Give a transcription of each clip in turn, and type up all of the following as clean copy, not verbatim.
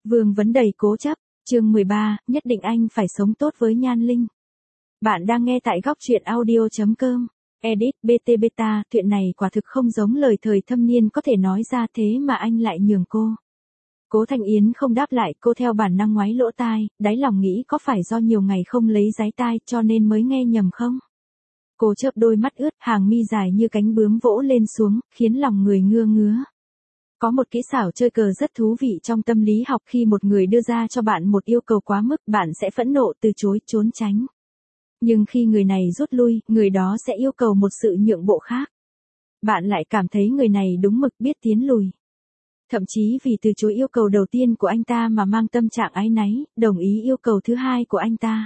Vương Vấn đầy cố chấp, chương 13, nhất định anh phải sống tốt với Nhan Linh. Bạn đang nghe tại góc truyện audio.com. Edit BT Beta, chuyện này quả thực không giống lời Thời Thâm Niên có thể nói ra, thế mà anh lại nhường cô. Cố Thanh Yến không đáp lại, cô theo bản năng ngoáy lỗ tai, đáy lòng nghĩ có phải do nhiều ngày không lấy giấy tai cho nên mới nghe nhầm không? Cô chớp đôi mắt ướt, hàng mi dài như cánh bướm vỗ lên xuống, khiến lòng người ngứa ngứa. Có một kỹ xảo chơi cờ rất thú vị trong tâm lý học, khi một người đưa ra cho bạn một yêu cầu quá mức, bạn sẽ phẫn nộ từ chối, trốn tránh. Nhưng khi người này rút lui, người đó sẽ yêu cầu một sự nhượng bộ khác. Bạn lại cảm thấy người này đúng mực, biết tiến lùi. Thậm chí vì từ chối yêu cầu đầu tiên của anh ta mà mang tâm trạng áy náy, đồng ý yêu cầu thứ hai của anh ta.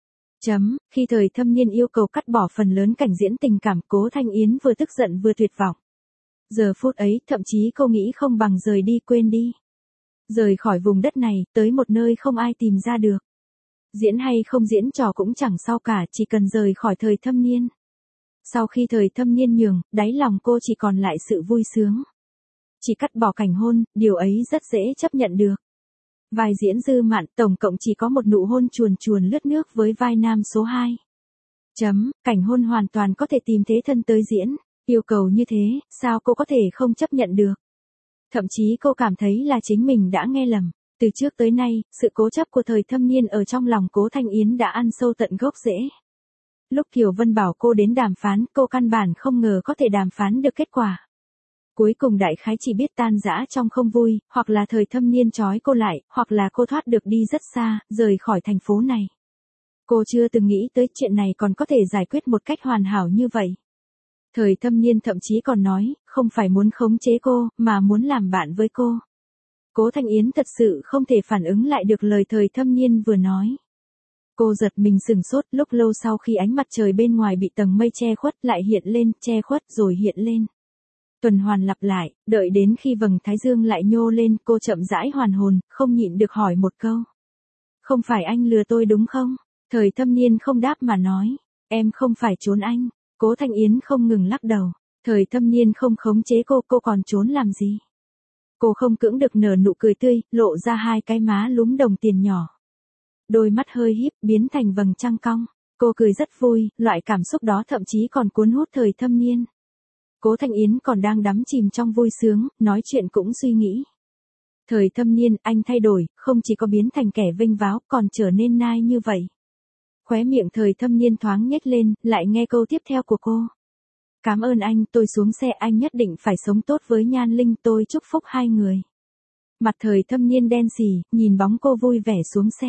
Khi Thời Thâm Niên yêu cầu cắt bỏ phần lớn cảnh diễn tình cảm, Cố Thanh Yến vừa tức giận vừa tuyệt vọng. Giờ phút ấy, thậm chí cô nghĩ không bằng rời đi, quên đi. Rời khỏi vùng đất này, tới một nơi không ai tìm ra được. Diễn hay không diễn trò cũng chẳng sao cả, chỉ cần rời khỏi Thời Thâm Niên. Sau khi Thời Thâm Niên nhường, đáy lòng cô chỉ còn lại sự vui sướng. Chỉ cắt bỏ cảnh hôn, điều ấy rất dễ chấp nhận được. Vai diễn Dư Mạn, tổng cộng chỉ có một nụ hôn chuồn chuồn lướt nước với vai nam số 2. Cảnh hôn hoàn toàn có thể tìm thế thân tới diễn. Yêu cầu như thế, sao cô có thể không chấp nhận được? Thậm chí cô cảm thấy là chính mình đã nghe lầm. Từ trước tới nay, sự cố chấp của Thời Thâm Niên ở trong lòng Cố Thanh Yến đã ăn sâu tận gốc rễ. Lúc Kiều Vân bảo cô đến đàm phán, cô căn bản không ngờ có thể đàm phán được kết quả. Cuối cùng đại khái chỉ biết tan rã trong không vui, hoặc là Thời Thâm Niên trói cô lại, hoặc là cô thoát được đi rất xa, rời khỏi thành phố này. Cô chưa từng nghĩ tới chuyện này còn có thể giải quyết một cách hoàn hảo như vậy. Thời Thâm Niên thậm chí còn nói, không phải muốn khống chế cô, mà muốn làm bạn với cô. Cố Thanh Yến thật sự không thể phản ứng lại được lời Thời Thâm Niên vừa nói. Cô giật mình sửng sốt, lúc lâu sau khi ánh mặt trời bên ngoài bị tầng mây che khuất, lại hiện lên, che khuất rồi hiện lên. Tuần hoàn lặp lại, đợi đến khi vầng thái dương lại nhô lên, cô chậm rãi hoàn hồn, không nhịn được hỏi một câu. Không phải anh lừa tôi đúng không? Thời Thâm Niên không đáp mà nói, em không phải trốn anh. Cố Thanh Yến không ngừng lắc đầu. Thời Thâm Niên không khống chế cô còn trốn làm gì? Cô không cưỡng được nở nụ cười tươi, lộ ra hai cái má lúm đồng tiền nhỏ. Đôi mắt hơi híp, biến thành vầng trăng cong. Cô cười rất vui, loại cảm xúc đó thậm chí còn cuốn hút Thời Thâm Niên. Cố Thanh Yến còn đang đắm chìm trong vui sướng, nói chuyện cũng suy nghĩ. Thời Thâm Niên, anh thay đổi, không chỉ có biến thành kẻ vênh váo, còn trở nên nai như vậy. Khóe miệng Thời Thâm Niên thoáng nhếch lên, lại nghe câu tiếp theo của cô. Cảm ơn anh, tôi xuống xe, anh nhất định phải sống tốt với Nhan Linh, tôi chúc phúc hai người. Mặt Thời Thâm Niên đen sì, nhìn bóng cô vui vẻ xuống xe.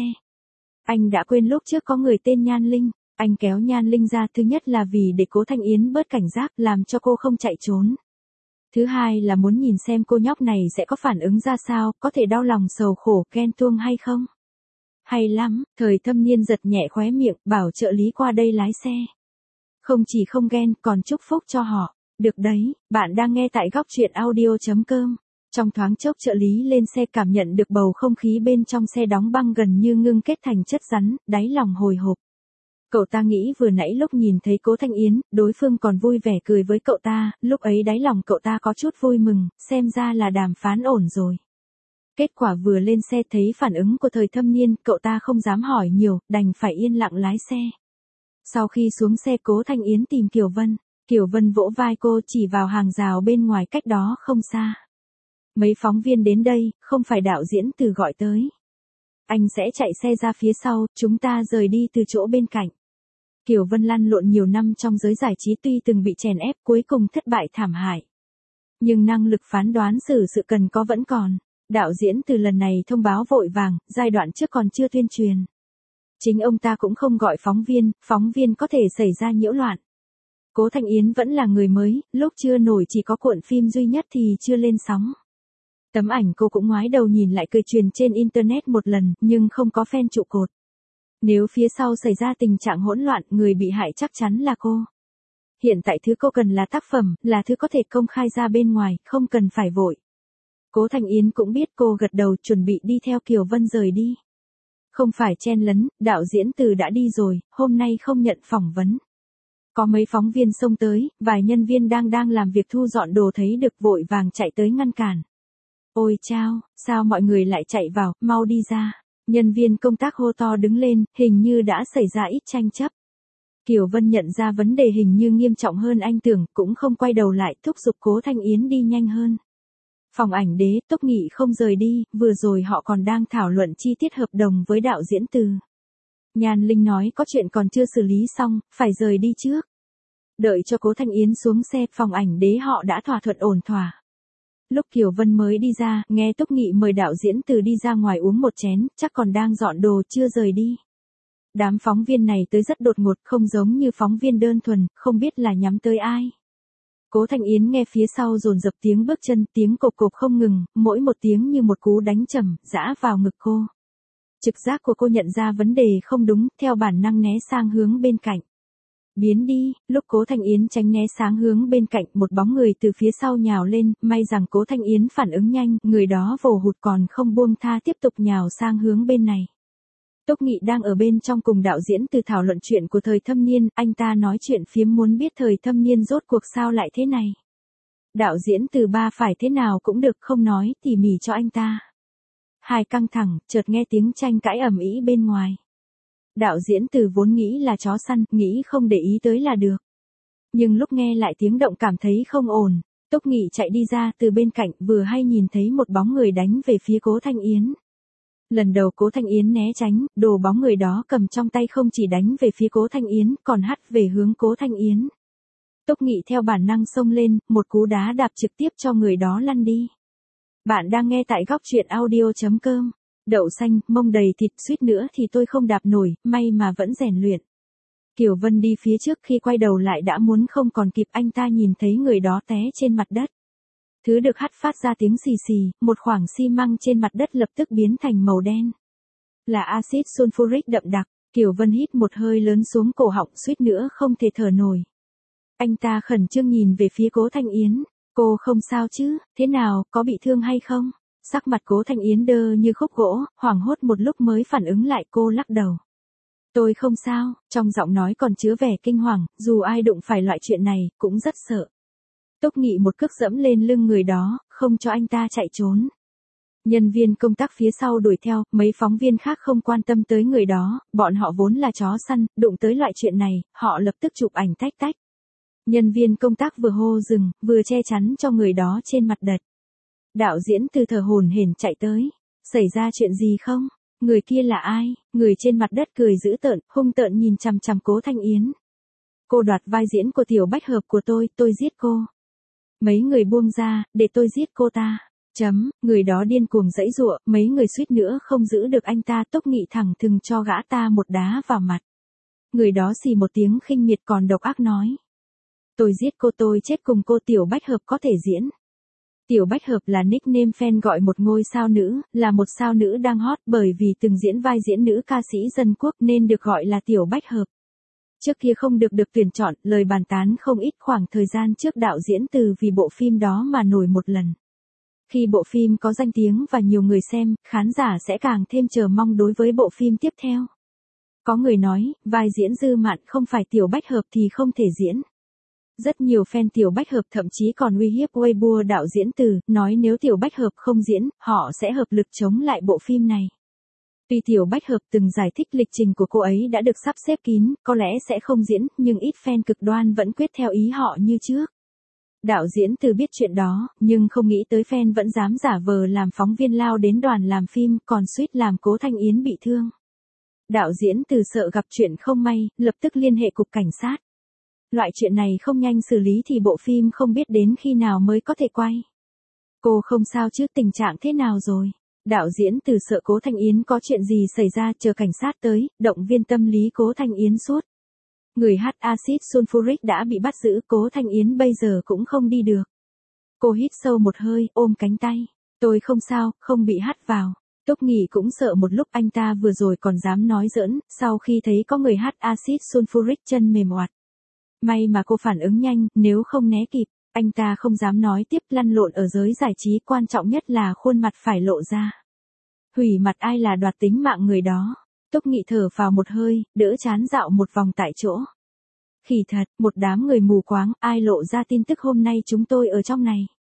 Anh đã quên lúc trước có người tên Nhan Linh, anh kéo Nhan Linh ra, thứ nhất là vì để Cố Thanh Yến bớt cảnh giác, làm cho cô không chạy trốn. Thứ hai là muốn nhìn xem cô nhóc này sẽ có phản ứng ra sao, có thể đau lòng sầu khổ, ghen tuông hay không. Hay lắm, Thời Thâm Niên giật nhẹ khóe miệng, bảo trợ lý qua đây lái xe. Không chỉ không ghen, còn chúc phúc cho họ. Được đấy, bạn đang nghe tại góc truyện audio.com. Trong thoáng chốc trợ lý lên xe, cảm nhận được bầu không khí bên trong xe đóng băng gần như ngưng kết thành chất rắn, đáy lòng hồi hộp. Cậu ta nghĩ vừa nãy lúc nhìn thấy Cố Thanh Yến, đối phương còn vui vẻ cười với cậu ta, lúc ấy đáy lòng cậu ta có chút vui mừng, xem ra là đàm phán ổn rồi. Kết quả vừa lên xe thấy phản ứng của Thời Thâm Niên, cậu ta không dám hỏi nhiều, đành phải yên lặng lái xe. Sau khi xuống xe, Cố Thanh Yến tìm Kiều Vân. Kiều Vân vỗ vai cô, chỉ vào hàng rào bên ngoài cách đó không xa. Mấy phóng viên đến đây, không phải đạo diễn Từ gọi tới. Anh sẽ chạy xe ra phía sau, chúng ta rời đi từ chỗ bên cạnh. Kiều Vân lăn lộn nhiều năm trong giới giải trí, tuy từng bị chèn ép, cuối cùng thất bại thảm hại. Nhưng năng lực phán đoán xử sự cần có vẫn còn. Đạo diễn Từ lần này thông báo vội vàng, giai đoạn trước còn chưa tuyên truyền. Chính ông ta cũng không gọi phóng viên có thể xảy ra nhiễu loạn. Cố Thanh Yến vẫn là người mới, lúc chưa nổi chỉ có cuộn phim duy nhất thì chưa lên sóng. Tấm ảnh cô cũng ngoái đầu nhìn lại, cười truyền trên internet một lần, nhưng không có fan trụ cột. Nếu phía sau xảy ra tình trạng hỗn loạn, người bị hại chắc chắn là cô. Hiện tại thứ cô cần là tác phẩm, là thứ có thể công khai ra bên ngoài, không cần phải vội. Cố Thanh Yến cũng biết, cô gật đầu chuẩn bị đi theo Kiều Vân rời đi. Không phải chen lấn, đạo diễn Từ đã đi rồi, hôm nay không nhận phỏng vấn. Có mấy phóng viên xông tới, vài nhân viên đang làm việc thu dọn đồ thấy được vội vàng chạy tới ngăn cản. Ôi chao, sao mọi người lại chạy vào, mau đi ra. Nhân viên công tác hô to đứng lên, hình như đã xảy ra ít tranh chấp. Kiều Vân nhận ra vấn đề hình như nghiêm trọng hơn anh tưởng, cũng không quay đầu lại thúc giục Cố Thanh Yến đi nhanh hơn. Phòng ảnh đế, Túc Nghị không rời đi, vừa rồi họ còn đang thảo luận chi tiết hợp đồng với đạo diễn Từ. Nhan Linh nói có chuyện còn chưa xử lý xong, phải rời đi trước. Đợi cho Cố Thanh Yến xuống xe, phòng ảnh đế họ đã thỏa thuận ổn thỏa. Lúc Kiều Vân mới đi ra, nghe Túc Nghị mời đạo diễn Từ đi ra ngoài uống một chén, chắc còn đang dọn đồ chưa rời đi. Đám phóng viên này tới rất đột ngột, không giống như phóng viên đơn thuần, không biết là nhắm tới ai. Cố Thanh Yến nghe phía sau dồn dập tiếng bước chân, tiếng cộp cộp không ngừng, mỗi một tiếng như một cú đánh trầm, giã vào ngực cô. Trực giác của cô nhận ra vấn đề không đúng, theo bản năng né sang hướng bên cạnh. Biến đi, lúc Cố Thanh Yến tránh né sang hướng bên cạnh, một bóng người từ phía sau nhào lên, may rằng Cố Thanh Yến phản ứng nhanh, người đó vồ hụt còn không buông tha tiếp tục nhào sang hướng bên này. Túc Nghị đang ở bên trong cùng đạo diễn Từ thảo luận chuyện của thời thâm niên, anh ta nói chuyện phiếm muốn biết thời thâm niên rốt cuộc sao lại thế này. Đạo diễn Từ ba phải thế nào cũng được, không nói tỉ mỉ cho anh ta. Hai căng thẳng, chợt nghe tiếng tranh cãi ầm ĩ bên ngoài. Đạo diễn Từ vốn nghĩ là chó săn, nghĩ không để ý tới là được. Nhưng lúc nghe lại tiếng động cảm thấy không ổn, Túc Nghị chạy đi ra từ bên cạnh, vừa hay nhìn thấy một bóng người đánh về phía Cố Thanh Yến. Lần đầu Cố Thanh Yến né tránh, đồ bóng người đó cầm trong tay không chỉ đánh về phía Cố Thanh Yến, còn hất về hướng Cố Thanh Yến. Túc Nghị theo bản năng xông lên, một cú đá đạp trực tiếp cho người đó lăn đi. Bạn đang nghe tại góc truyện audio.com. Đậu xanh, mông đầy thịt, suýt nữa thì tôi không đạp nổi, may mà vẫn rèn luyện. Kiều Vân đi phía trước, khi quay đầu lại đã muốn không còn kịp, anh ta nhìn thấy người đó té trên mặt đất. Thứ được hắt phát ra tiếng xì xì, một khoảng xi măng trên mặt đất lập tức biến thành màu đen. Là axit sulfuric đậm đặc, Kiều Vân hít một hơi lớn xuống cổ họng, suýt nữa không thể thở nổi. Anh ta khẩn trương nhìn về phía Cố Thanh Yến, cô không sao chứ, thế nào, có bị thương hay không? Sắc mặt Cố Thanh Yến đơ như khúc gỗ, hoảng hốt một lúc mới phản ứng lại, cô lắc đầu. Tôi không sao, trong giọng nói còn chứa vẻ kinh hoàng, dù ai đụng phải loại chuyện này, cũng rất sợ. Túc Nghị một cước dẫm lên lưng người đó, không cho anh ta chạy trốn. Nhân viên công tác phía sau đuổi theo, mấy phóng viên khác không quan tâm tới người đó, bọn họ vốn là chó săn, đụng tới loại chuyện này, họ lập tức chụp ảnh tách tách. Nhân viên công tác vừa hô dừng, vừa che chắn cho người đó trên mặt đất. Đạo diễn Từ thở hổn hển chạy tới. Xảy ra chuyện gì không? Người kia là ai? Người trên mặt đất cười dữ tợn, hung tợn nhìn chằm chằm Cố Thanh Yến. Cô đoạt vai diễn của Tiểu Bách Hợp của tôi giết cô. Mấy người buông ra, để tôi giết cô ta. Người đó điên cuồng giãy giụa, mấy người suýt nữa không giữ được anh ta. Túc Nghị thẳng thừng cho gã ta một đá vào mặt. Người đó xì một tiếng khinh miệt còn độc ác nói. Tôi giết cô, tôi chết cùng cô. Tiểu Bách Hợp có thể diễn. Tiểu Bách Hợp là nickname fan gọi một ngôi sao nữ, là một sao nữ đang hot bởi vì từng diễn vai diễn nữ ca sĩ dân quốc nên được gọi là Tiểu Bách Hợp. Trước kia không được tuyển chọn, lời bàn tán không ít, khoảng thời gian trước đạo diễn Từ vì bộ phim đó mà nổi một lần. Khi bộ phim có danh tiếng và nhiều người xem, khán giả sẽ càng thêm chờ mong đối với bộ phim tiếp theo. Có người nói, vai diễn Dư Mạn không phải Tiểu Bách Hợp thì không thể diễn. Rất nhiều fan Tiểu Bách Hợp thậm chí còn uy hiếp Weibo đạo diễn Từ, nói nếu Tiểu Bách Hợp không diễn, họ sẽ hợp lực chống lại bộ phim này. Tuy Tiểu Bách Hợp từng giải thích lịch trình của cô ấy đã được sắp xếp kín, có lẽ sẽ không diễn, nhưng ít fan cực đoan vẫn quyết theo ý họ như trước. Đạo diễn Từ biết chuyện đó, nhưng không nghĩ tới fan vẫn dám giả vờ làm phóng viên lao đến đoàn làm phim, còn suýt làm Cố Thanh Yến bị thương. Đạo diễn Từ sợ gặp chuyện không may, lập tức liên hệ cục cảnh sát. Loại chuyện này không nhanh xử lý thì bộ phim không biết đến khi nào mới có thể quay. Cô không sao chứ, tình trạng thế nào rồi? Đạo diễn Từ sợ Cố Thanh Yến có chuyện gì xảy ra, chờ cảnh sát tới, động viên tâm lý Cố Thanh Yến suốt. Người hắt axit sulfuric đã bị bắt giữ, Cố Thanh Yến bây giờ cũng không đi được. Cô hít sâu một hơi, ôm cánh tay. Tôi không sao, không bị hắt vào. Túc Nghị cũng sợ một lúc, anh ta vừa rồi còn dám nói giỡn, sau khi thấy có người hắt axit sulfuric chân mềm oặt. May mà cô phản ứng nhanh, nếu không né kịp, anh ta không dám nói tiếp, lăn lộn ở giới giải trí, quan trọng nhất là khuôn mặt phải lộ ra. Hủy mặt ai là đoạt tính mạng người đó. Túc Nghị thở phào một hơi, đỡ chán dạo một vòng tại chỗ. Khỉ thật, một đám người mù quáng, ai lộ ra tin tức hôm nay chúng tôi ở trong này.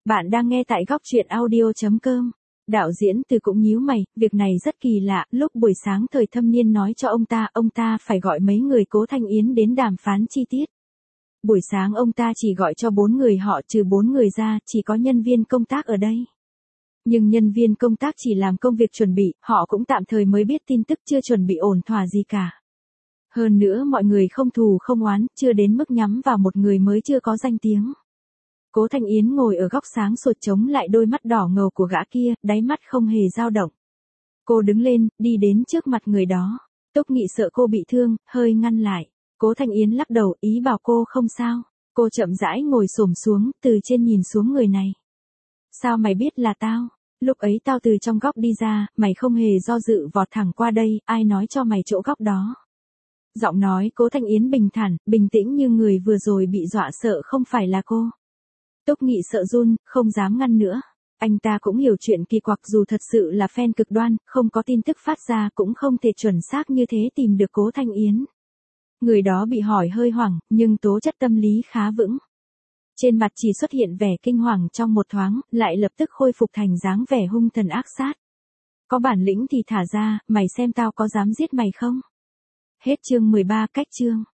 Bạn đang nghe tại góc truyện audio.com. Đạo diễn Từ cũng nhíu mày, việc này rất kỳ lạ, lúc buổi sáng Thời Thâm Niên nói cho ông ta phải gọi mấy người Cố Thanh Yến đến đàm phán chi tiết. Buổi sáng ông ta chỉ gọi cho 4 người họ, trừ 4 người ra, chỉ có nhân viên công tác ở đây. Nhưng nhân viên công tác chỉ làm công việc chuẩn bị, họ cũng tạm thời mới biết tin tức, chưa chuẩn bị ổn thỏa gì cả. Hơn nữa mọi người không thù không oán, chưa đến mức nhắm vào một người mới chưa có danh tiếng. Cố Thanh Yến ngồi ở góc sáng sột chống lại đôi mắt đỏ ngầu của gã kia, đáy mắt không hề dao động. Cô đứng lên, đi đến trước mặt người đó. Túc Nghị sợ cô bị thương, hơi ngăn lại. Cố Thanh Yến lắc đầu, ý bảo cô không sao. Cô chậm rãi ngồi xổm xuống, từ trên nhìn xuống người này. Sao mày biết là tao? Lúc ấy tao từ trong góc đi ra, mày không hề do dự vọt thẳng qua đây, ai nói cho mày chỗ góc đó? Giọng nói Cố Thanh Yến bình thản, bình tĩnh như người vừa rồi bị dọa sợ không phải là cô. Túc Nghị sợ run, không dám ngăn nữa. Anh ta cũng hiểu chuyện kỳ quặc, dù thật sự là fan cực đoan, không có tin tức phát ra cũng không thể chuẩn xác như thế tìm được Cố Thanh Yến. Người đó bị hỏi hơi hoảng, nhưng tố chất tâm lý khá vững. Trên mặt chỉ xuất hiện vẻ kinh hoàng trong một thoáng, lại lập tức khôi phục thành dáng vẻ hung thần ác sát. Có bản lĩnh thì thả ra, mày xem tao có dám giết mày không? Hết chương 13, cách chương.